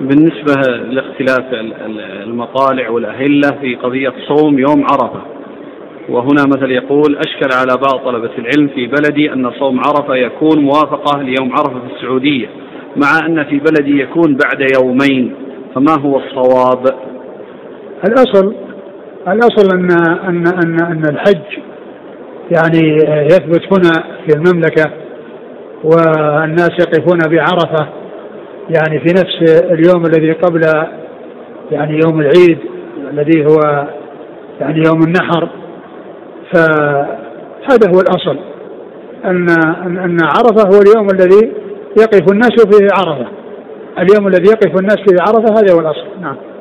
بالنسبة لاختلاف المطالع والأهلة في قضية صوم يوم عرفة، وهنا مثل يقول: أشكل على بعض طلبة العلم في بلدي أن صوم عرفة يكون موافقة ليوم عرفة في السعودية، مع أن في بلدي يكون بعد يومين، فما هو الصواب؟ الأصل أن الحج يعني يثبت هنا في المملكة، والناس يقفون بعرفة يعني في نفس اليوم الذي قبل يعني يوم العيد الذي هو يعني يوم النحر. فهذا هو الأصل، أن عرفة هو اليوم الذي يقف الناس فيه عرفة، اليوم الذي يقف الناس فيه عرفة، هذا هو الأصل. نعم.